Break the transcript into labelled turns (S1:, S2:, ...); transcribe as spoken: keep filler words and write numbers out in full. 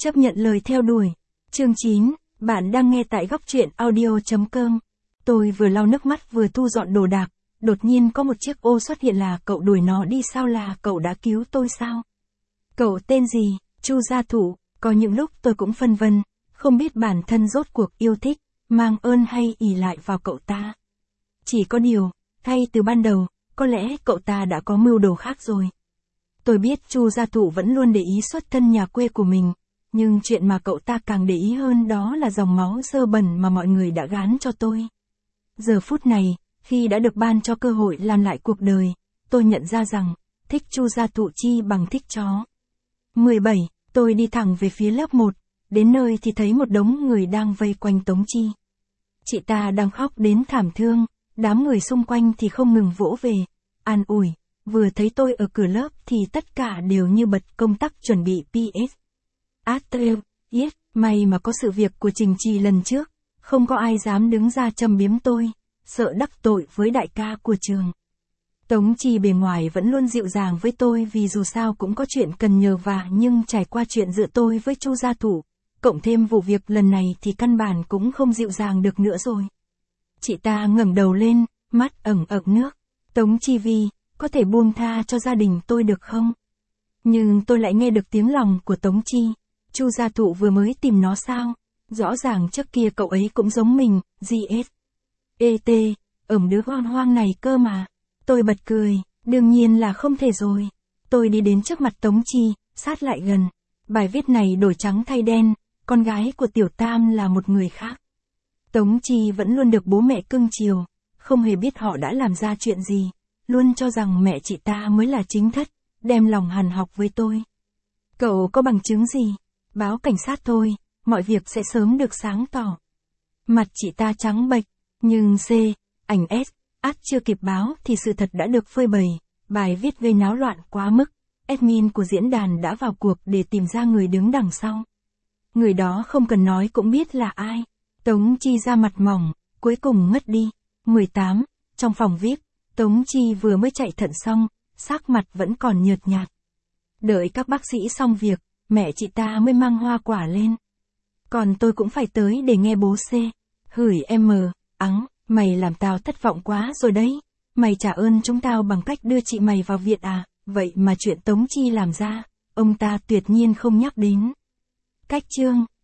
S1: Chấp nhận lời theo đuổi. Chương chín, bạn đang nghe tại góc truyện audio chấm com. Tôi vừa lau nước mắt vừa thu dọn đồ đạc, đột nhiên có một chiếc ô xuất hiện. Là cậu đuổi nó đi sao? Là cậu đã cứu tôi sao? Cậu tên gì? Chu Gia Thụ. Có những lúc tôi cũng phân vân, không biết bản thân rốt cuộc yêu thích, mang ơn hay ỷ lại vào cậu ta. Chỉ có điều, ngay từ ban đầu, có lẽ cậu ta đã có mưu đồ khác rồi. Tôi biết Chu Gia Thụ vẫn luôn để ý xuất thân nhà quê của mình, nhưng chuyện mà cậu ta càng để ý hơn đó là dòng máu dơ bẩn mà mọi người đã gán cho tôi. Giờ phút này, khi đã được ban cho cơ hội làm lại cuộc đời, tôi nhận ra rằng, thích Chu Gia Thụ chi bằng thích chó. mười bảy, tôi đi thẳng về phía lớp một, đến nơi thì thấy một đống người đang vây quanh Tống Chi. Chị ta đang khóc đến thảm thương, đám người xung quanh thì không ngừng vỗ về, an ủi. Vừa thấy tôi ở cửa lớp thì tất cả đều như bật công tắc chuẩn bị pê ét. Atreo, yes, may mà có sự việc của Trình Trì lần trước, không có ai dám đứng ra châm biếm tôi, sợ đắc tội với đại ca của trường. Tống Chi bề ngoài vẫn luôn dịu dàng với tôi vì dù sao cũng có chuyện cần nhờ vả, nhưng trải qua chuyện giữa tôi với Chu Gia Thụ, cộng thêm vụ việc lần này thì căn bản cũng không dịu dàng được nữa rồi. Chị ta ngẩng đầu lên, mắt ẩn ẩn nước. Tống Chi Vi, có thể buông tha cho gia đình tôi được không? Nhưng tôi lại nghe được tiếng lòng của Tống Chi. Chu Gia Thụ vừa mới tìm nó sao? Rõ ràng trước kia cậu ấy cũng giống mình, giê ét. e tê, ẩm đứa con hoang này cơ mà. Tôi bật cười, đương nhiên là không thể rồi. Tôi đi đến trước mặt Tống Chi, sát lại gần. Bài viết này đổi trắng thay đen, con gái của Tiểu Tam là một người khác. Tống Chi vẫn luôn được bố mẹ cưng chiều, không hề biết họ đã làm ra chuyện gì. Luôn cho rằng mẹ chị ta mới là chính thất, đem lòng hằn học với tôi. Cậu có bằng chứng gì? Báo cảnh sát thôi, mọi việc sẽ sớm được sáng tỏ. Mặt chị ta trắng bệch, nhưng C, ảnh S, át chưa kịp báo thì sự thật đã được phơi bày. Bài viết gây náo loạn quá mức, admin của diễn đàn đã vào cuộc để tìm ra người đứng đằng sau. Người đó không cần nói cũng biết là ai. Tống Chi ra mặt mỏng, cuối cùng ngất đi. mười tám, trong phòng vi ai pi, Tống Chi vừa mới chạy thận xong, sắc mặt vẫn còn nhợt nhạt. Đợi các bác sĩ xong việc, mẹ chị ta mới mang hoa quả lên. Còn tôi cũng phải tới để nghe bố C. Hửi em mờ, ắng, mày làm tao thất vọng quá rồi đấy. Mày trả ơn chúng tao bằng cách đưa chị mày vào viện à? Vậy mà chuyện Tống Chi làm ra, ông ta tuyệt nhiên không nhắc đến. Cách chương,